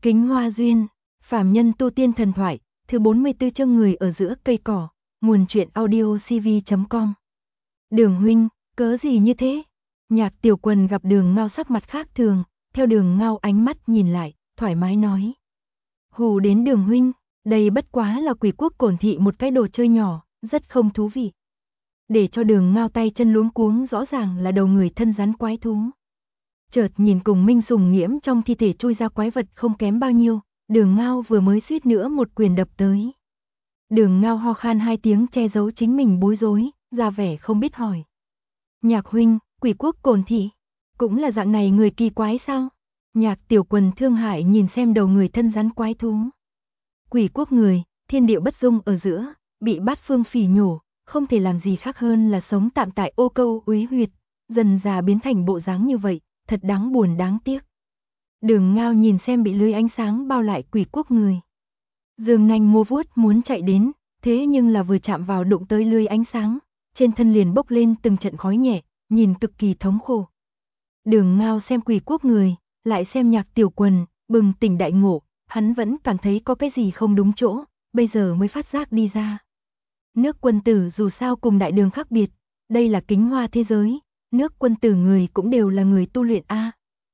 Kính Hoa Duyên, phàm nhân tu tiên thần thoại, thứ 44 chương người ở giữa cây cỏ, nguồn truyện audio cv.com. Đường huynh, cớ gì như thế? Nhạc Tiểu Quần gặp Đường Ngao sắc mặt khác thường, theo Đường Ngao ánh mắt nhìn lại, thoải mái nói. Hù đến Đường huynh, đây bất quá là Quỷ Quốc Cổn Thị một cái đồ chơi nhỏ, rất không thú vị. Để cho Đường Ngao tay chân luống cuống, rõ ràng là đầu người thân rắn quái thú. Chợt nhìn cùng Minh Sùng Nghiễm trong thi thể chui ra quái vật không kém bao nhiêu, Đường Ngao vừa mới suýt nữa một quyền đập tới. Đường Ngao ho khan hai tiếng che giấu chính mình bối rối, ra vẻ không biết hỏi. Nhạc huynh, Quỷ Quốc Cổn Thị, cũng là dạng này người kỳ quái sao? Nhạc Tiểu Quần thương hại nhìn xem đầu người thân rắn quái thú. Quỷ Quốc người, thiên địa bất dung ở giữa, bị bát phương phỉ nhổ, không thể làm gì khác hơn là sống tạm tại ô câu úy huyệt, dần già biến thành bộ dáng như vậy, thật đáng buồn đáng tiếc. Đường Ngao nhìn xem bị lưới ánh sáng bao lại Quỷ Quốc người. Dương nanh múa vuốt muốn chạy đến, thế nhưng là vừa chạm vào đụng tới lưới ánh sáng, trên thân liền bốc lên từng trận khói nhẹ, nhìn cực kỳ thống khổ. Đường Ngao xem Quỷ Quốc người, lại xem Nhạc Tiểu Quần, bừng tỉnh đại ngộ, hắn vẫn cảm thấy có cái gì không đúng chỗ, bây giờ mới phát giác đi ra. Nước Quân Tử dù sao cùng đại đường khác biệt, đây là Kính Hoa thế giới, nước Quân Tử người cũng đều là người tu luyện a.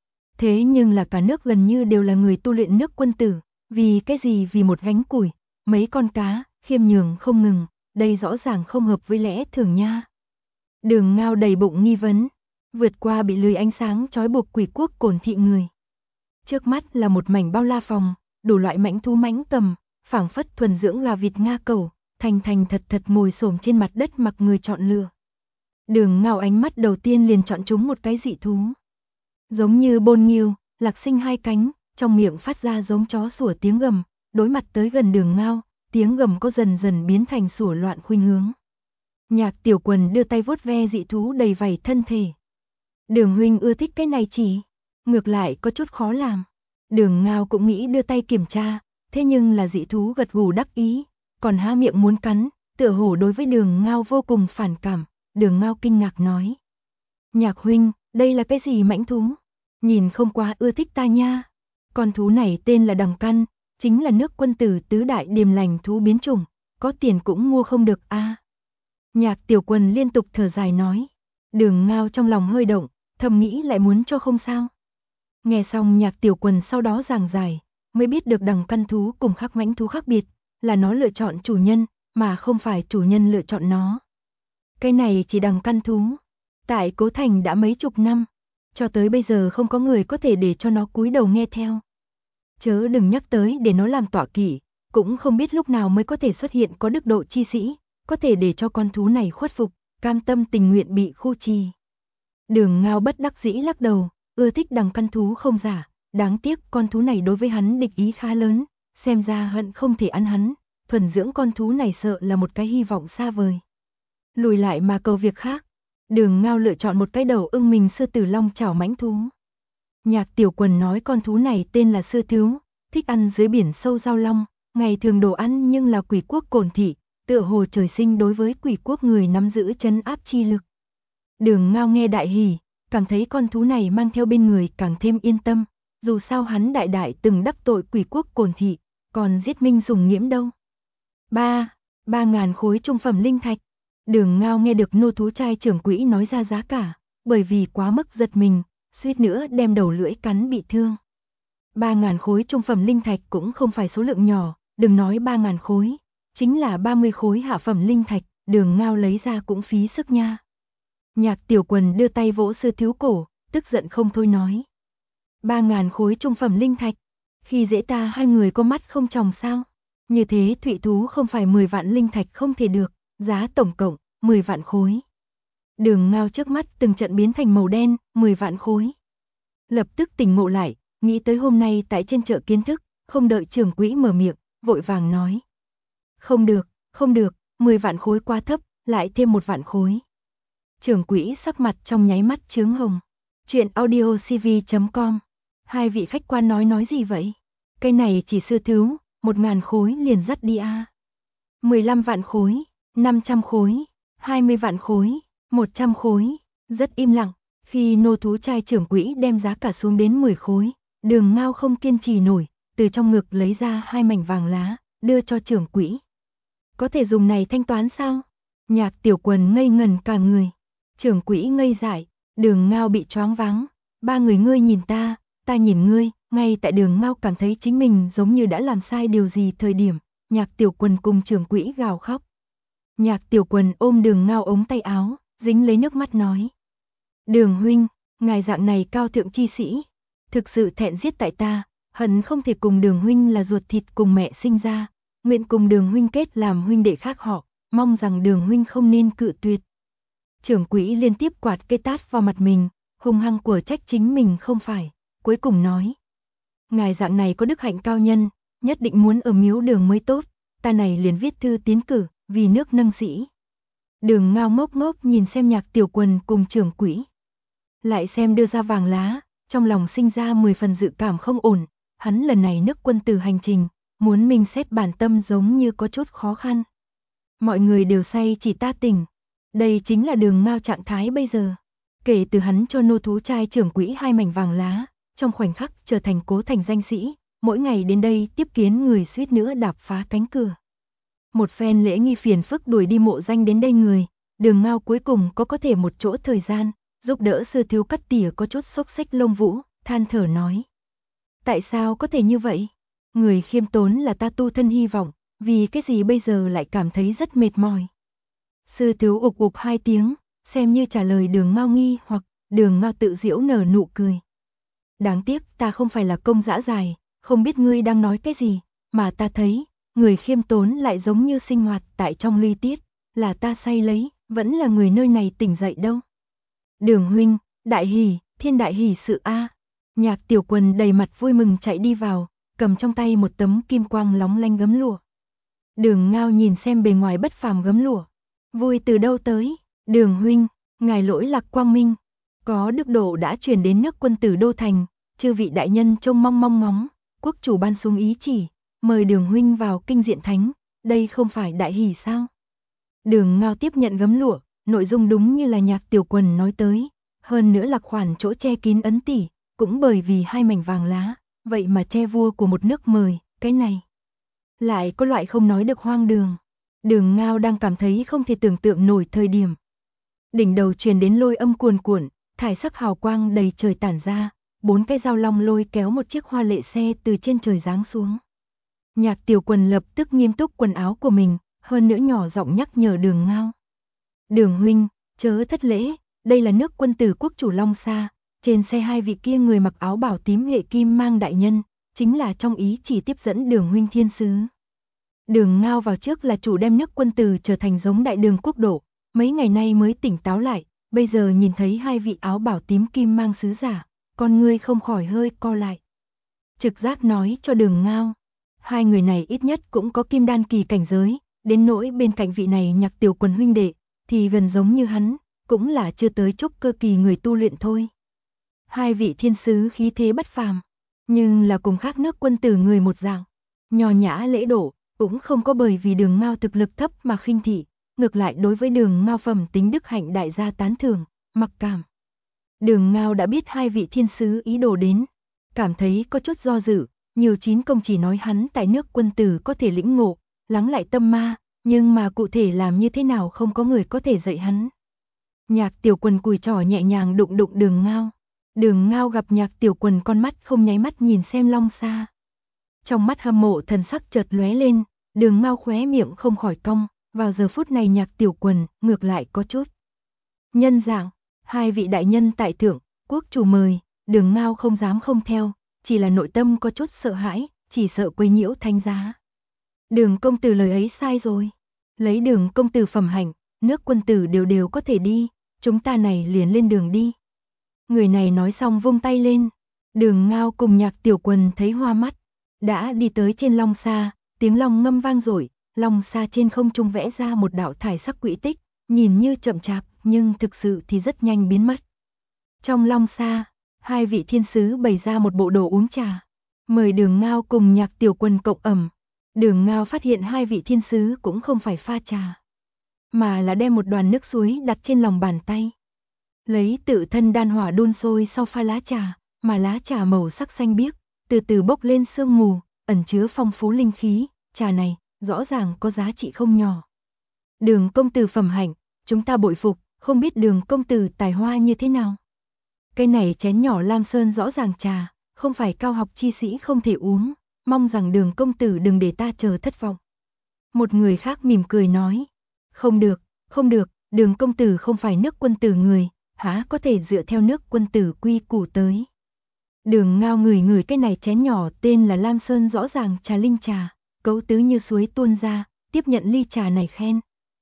Thế nhưng là cả nước gần như đều là người tu luyện nước Quân Tử, vì cái gì vì một gánh củi, mấy con cá, khiêm nhường không ngừng, đây rõ ràng không hợp với lẽ thường nha. Đường Ngao đầy bụng nghi vấn, vượt qua bị lưới ánh sáng trói buộc Quỷ Quốc Cổn Thị người. Trước mắt là một mảnh bao la phòng, đủ loại mãnh thú mãnh cầm, phảng phất thuần dưỡng gà vịt nga cẩu, thành thành thật thật ngồi xổm trên mặt đất mặc người chọn lựa. Đường Ngao ánh mắt đầu tiên liền chọn chúng một cái dị thú. Giống như bôn nghiêu, lạc sinh hai cánh, trong miệng phát ra giống chó sủa tiếng gầm, đối mặt tới gần Đường Ngao, tiếng gầm có dần dần biến thành sủa loạn khuynh hướng. Nhạc Tiểu Quần đưa tay vuốt ve dị thú đầy vảy thân thể. Đường huynh ưa thích cái này chỉ, ngược lại có chút khó làm. Đường Ngao cũng nghĩ đưa tay kiểm tra, thế nhưng là dị thú gật gù đắc ý, còn há miệng muốn cắn, tựa hồ đối với Đường Ngao vô cùng phản cảm. Đường Ngao kinh ngạc nói. Nhạc huynh, đây là cái gì mãnh thú? Nhìn không quá ưa thích ta nha. Con thú này tên là Đằng Căn, chính là nước Quân Tử tứ đại điềm lành thú biến chủng, có tiền cũng mua không được a. Nhạc Tiểu Quần liên tục thở dài nói. Đường Ngao trong lòng hơi động, thầm nghĩ lại muốn cho không sao. Nghe xong Nhạc Tiểu Quần sau đó giảng giải, mới biết được Đằng Căn thú cùng khác mãnh thú khác biệt, là nó lựa chọn chủ nhân, mà không phải chủ nhân lựa chọn nó. Cái này chỉ Đằng Căn thú, tại Cố Thành đã mấy chục năm, cho tới bây giờ không có người có thể để cho nó cúi đầu nghe theo. Chớ đừng nhắc tới để nó làm tọa kỵ, cũng không biết lúc nào mới có thể xuất hiện có đức độ chi sĩ, có thể để cho con thú này khuất phục, cam tâm tình nguyện bị khu trì. Đường Ngao bất đắc dĩ lắc đầu, ưa thích Đằng Căn thú không giả, đáng tiếc con thú này đối với hắn địch ý khá lớn, xem ra hận không thể ăn hắn, thuần dưỡng con thú này sợ là một cái hy vọng xa vời. Lùi lại mà cầu việc khác. Đường Ngao lựa chọn một cái đầu ưng mình sư tử long chảo mãnh thú. Nhạc Tiểu Quần nói con thú này tên là sư thú, thích ăn dưới biển sâu giao long, ngày thường đồ ăn nhưng là Quỷ Quốc Cổn Thị, tựa hồ trời sinh đối với Quỷ Quốc người nắm giữ trấn áp chi lực. Đường Ngao nghe đại hỉ, cảm thấy con thú này mang theo bên người càng thêm yên tâm, dù sao hắn đại đại từng đắc tội Quỷ Quốc Cổn Thị, còn giết Minh Sùng Nghiễm đâu. 3.000 khối trung phẩm linh thạch. Đường Ngao nghe được nô thú trai trưởng quỹ nói ra giá cả, bởi vì quá mức giật mình, suýt nữa đem đầu lưỡi cắn bị thương. 3.000 khối trung phẩm linh thạch cũng không phải số lượng nhỏ, đừng nói 3.000 khối, chính là 30 khối hạ phẩm linh thạch, Đường Ngao lấy ra cũng phí sức nha. Nhạc Tiểu Quần đưa tay vỗ sư thiếu cổ, tức giận không thôi nói. 3.000 khối trung phẩm linh thạch, khi dễ ta hai người có mắt không tròng sao? Như thế thụy thú không phải 10 vạn linh thạch không thể được, giá tổng cộng 10 vạn khối. Đường Ngao trước mắt từng trận biến thành màu đen, 10 vạn khối. Lập tức tỉnh ngộ lại, nghĩ tới hôm nay tại trên chợ kiến thức, không đợi trưởng quỹ mở miệng, vội vàng nói. Không được, 10 vạn khối quá thấp, lại thêm 1 vạn khối. Trưởng quỹ sắc mặt trong nháy mắt chướng hồng. Chuyện audio cv.com. Hai vị khách quan nói gì vậy? Cái này chỉ sư thú, 1.000 khối liền dắt đi a. 15 vạn khối, 500 khối, 20 vạn khối, 100 khối, rất im lặng. Khi nô thú trai trưởng quỹ đem giá cả xuống đến 10 khối, Đường Ngao không kiên trì nổi, từ trong ngực lấy ra 2 mảnh vàng lá, đưa cho trưởng quỹ. Có thể dùng này thanh toán sao? Nhạc Tiểu Quần ngây ngần cả người. Trưởng quỹ ngây dại, Đường Ngao bị choáng váng. 3 người ngươi nhìn ta nhìn ngươi, ngay tại Đường Ngao cảm thấy chính mình giống như đã làm sai điều gì thời điểm, Nhạc Tiểu Quần cùng trưởng quỹ gào khóc. Nhạc Tiểu Quần ôm Đường Ngao ống tay áo, dính lấy nước mắt nói. Đường huynh, ngài dạng này cao thượng chi sĩ, thực sự thẹn giết tại ta, hận không thể cùng Đường huynh là ruột thịt cùng mẹ sinh ra, nguyện cùng Đường huynh kết làm huynh đệ khác họ, mong rằng Đường huynh không nên cự tuyệt. Trưởng quỹ liên tiếp quạt cây tát vào mặt mình, hung hăng của trách chính mình không phải, cuối cùng nói. Ngài dạng này có đức hạnh cao nhân, nhất định muốn ở miếu Đường mới tốt, ta này liền viết thư tiến cử, vì nước nâng sĩ. Đường Ngao ngốc ngốc nhìn xem Nhạc Tiểu Quần cùng trưởng quỹ. Lại xem đưa ra vàng lá, trong lòng sinh ra 10 phần dự cảm không ổn, hắn lần này nước quân tử hành trình, muốn minh xét bản tâm giống như có chút khó khăn. Mọi người đều say chỉ ta tỉnh. Đây chính là Đường Ngao trạng thái bây giờ. Kể từ hắn cho nô thú trai trưởng quỹ 2 mảnh vàng lá, trong khoảnh khắc trở thành cố thành danh sĩ, mỗi ngày đến đây tiếp kiến người suýt nữa đạp phá cánh cửa. Một phen lễ nghi phiền phức đuổi đi mộ danh đến đây người, Đường Ngao cuối cùng có thể một chỗ thời gian, giúp đỡ sư thiếu cắt tỉa có chút xốc xếch lông vũ, than thở nói. Tại sao có thể như vậy? Người khiêm tốn là ta tu thân hy vọng, vì cái gì bây giờ lại cảm thấy rất mệt mỏi. Sư thiếu ục ục 2 tiếng, xem như trả lời Đường Ngao nghi hoặc, Đường Ngao tự giễu nở nụ cười. Đáng tiếc ta không phải là công dã dài, không biết ngươi đang nói cái gì, mà ta thấy, người khiêm tốn lại giống như sinh hoạt tại trong ly tiết, là ta say lấy, vẫn là người nơi này tỉnh dậy đâu. Đường huynh, đại hỉ, thiên đại hỉ sự a. Nhạc Tiểu Quần đầy mặt vui mừng chạy đi vào, cầm trong tay một tấm kim quang lóng lanh gấm lụa. Đường Ngao nhìn xem bề ngoài bất phàm gấm lụa, vui từ đâu tới? Đường huynh, ngài lỗi lạc quang minh, có đức độ đã truyền đến nước quân tử đô thành, chư vị đại nhân trông mong ngóng, quốc chủ ban xuống ý chỉ, mời Đường huynh vào kinh diện thánh, đây không phải đại hỉ sao? Đường Ngao tiếp nhận gấm lụa, nội dung đúng như là Nhạc Tiểu Quần nói tới, hơn nữa là khoản chỗ che kín ấn tỷ, cũng bởi vì 2 mảnh vàng lá, vậy mà che vua của một nước mời, cái này lại có loại không nói được hoang đường. Đường Ngao đang cảm thấy không thể tưởng tượng nổi thời điểm. Đỉnh đầu truyền đến lôi âm cuồn cuộn, thải sắc hào quang đầy trời tản ra, 4 cái dao long lôi kéo một chiếc hoa lệ xe từ trên trời giáng xuống. Nhạc Tiểu Quần lập tức nghiêm túc quần áo của mình, hơn nữa nhỏ giọng nhắc nhở Đường Ngao. Đường huynh, chớ thất lễ, đây là nước quân tử quốc chủ Long Sa, trên xe 2 vị kia người mặc áo bảo tím hệ kim mang đại nhân, chính là trong ý chỉ tiếp dẫn Đường huynh thiên sứ. Đường Ngao vào trước là chủ đem nước quân tử trở thành giống đại đường quốc độ, mấy ngày nay mới tỉnh táo lại, bây giờ nhìn thấy 2 vị áo bảo tím kim mang sứ giả, con ngươi không khỏi hơi co lại. Trực giác nói cho Đường Ngao, 2 người này ít nhất cũng có kim đan kỳ cảnh giới, đến nỗi bên cạnh vị này Nhạc Tiểu Quần huynh đệ, thì gần giống như hắn, cũng là chưa tới trúc cơ kỳ người tu luyện thôi. 2 vị thiên sứ khí thế bất phàm, nhưng là cùng khác nước quân tử người một dạng, nho nhã lễ độ, cũng không có bởi vì Đường Ngao thực lực thấp mà khinh thị, ngược lại đối với Đường Ngao phẩm tính đức hạnh đại gia tán thưởng, mặc cảm. Đường Ngao đã biết 2 vị thiên sứ ý đồ đến, cảm thấy có chút do dự, nhiều chín công chỉ nói hắn tại nước quân tử có thể lĩnh ngộ, lắng lại tâm ma, nhưng mà cụ thể làm như thế nào không có người có thể dạy hắn. Nhạc Tiểu Quần cùi trỏ nhẹ nhàng đụng đụng Đường Ngao. Đường Ngao gặp Nhạc Tiểu Quần con mắt không nháy mắt nhìn xem Long Sa. Trong mắt hâm mộ thần sắc chợt lóe lên, Đường Ngao khóe miệng không khỏi cong, vào giờ phút này Nhạc Tiểu Quần ngược lại có chút nhân dạng, 2 vị đại nhân tại thượng, quốc chủ mời, Đường Ngao không dám không theo, chỉ là nội tâm có chút sợ hãi, chỉ sợ quấy nhiễu thánh giá. Đường công tử lời ấy sai rồi, lấy Đường công tử phẩm hạnh, nước quân tử đều đều có thể đi, chúng ta này liền lên đường đi. Người này nói xong vung tay lên, Đường Ngao cùng Nhạc Tiểu Quần thấy hoa mắt, đã đi tới trên Long Sa, tiếng long ngâm vang dội, Long Sa trên không trung vẽ ra một đạo thải sắc quỹ tích, nhìn như chậm chạp, nhưng thực sự thì rất nhanh biến mất. Trong Long Sa, 2 vị thiên sứ bày ra một bộ đồ uống trà, mời Đường Ngao cùng Nhạc Tiểu Quần cộng ẩm. Đường Ngao phát hiện 2 vị thiên sứ cũng không phải pha trà, mà là đem một đoàn nước suối đặt trên lòng bàn tay. Lấy tự thân đan hỏa đun sôi sau pha lá trà, mà lá trà màu sắc xanh biếc, từ từ bốc lên sương mù, ẩn chứa phong phú linh khí, trà này rõ ràng có giá trị không nhỏ. Đường công tử phẩm hạnh, chúng ta bội phục, không biết Đường công tử tài hoa như thế nào. Cái này chén nhỏ lam sơn rõ ràng trà, không phải cao học chi sĩ không thể uống, mong rằng Đường công tử đừng để ta chờ thất vọng. Một người khác mỉm cười nói, không được, Đường công tử không phải nước quân tử người, há có thể dựa theo nước quân tử quy củ tới. Đường Ngao ngửi cái này chén nhỏ tên là Lam Sơn rõ ràng trà linh trà, cấu tứ như suối tuôn ra, tiếp nhận ly trà này khen.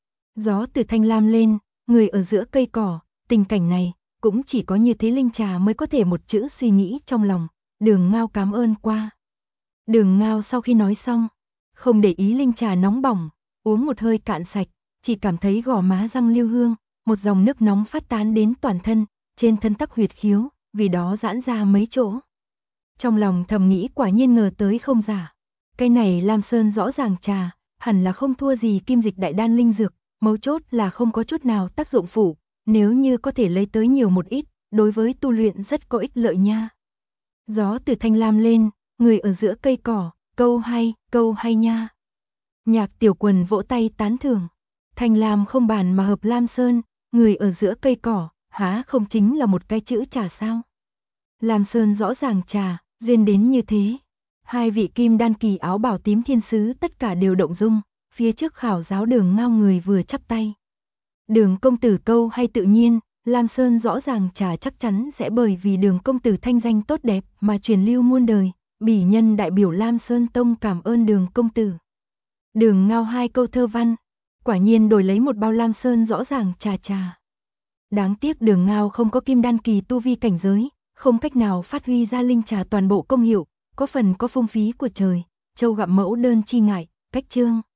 Gió từ thanh lam lên, người ở giữa cây cỏ, tình cảnh này, cũng chỉ có như thế linh trà mới có thể một chữ suy nghĩ trong lòng, Đường Ngao cảm ơn qua. Đường Ngao sau khi nói xong, không để ý linh trà nóng bỏng, uống một hơi cạn sạch, chỉ cảm thấy gò má răng lưu hương, một dòng nước nóng phát tán đến toàn thân, trên thân tắc huyệt khiếu, vì đó giãn ra mấy chỗ. Trong lòng thầm nghĩ quả nhiên ngờ tới không giả. Cái này Lam Sơn rõ ràng trà, hẳn là không thua gì kim dịch đại đan linh dược, mấu chốt là không có chút nào tác dụng phụ, nếu như có thể lấy tới nhiều một ít, đối với tu luyện rất có ích lợi nha. Gió từ thanh lam lên, người ở giữa cây cỏ, câu hay nha. Nhạc Tiểu Quần vỗ tay tán thưởng. Thanh lam không bàn mà hợp Lam Sơn, người ở giữa cây cỏ, há không chính là một cái chữ trà sao? Lam Sơn rõ ràng trà, duyên đến như thế. Hai vị kim đan kỳ áo bảo tím thiên sứ tất cả đều động dung, phía trước khảo giáo Đường Ngao người vừa chắp tay. Đường công tử câu hay tự nhiên, Lam Sơn rõ ràng trà chắc chắn sẽ bởi vì Đường công tử thanh danh tốt đẹp mà truyền lưu muôn đời, bỉ nhân đại biểu Lam Sơn Tông cảm ơn Đường công tử. Đường Ngao hai câu thơ văn, quả nhiên đổi lấy một bao Lam Sơn rõ ràng trà. Đáng tiếc Đường Ngao không có kim đan kỳ tu vi cảnh giới, không cách nào phát huy ra linh trà toàn bộ công hiệu, có phần có phung phí của trời, châu gặm mẫu đơn chi ngại, cách chương.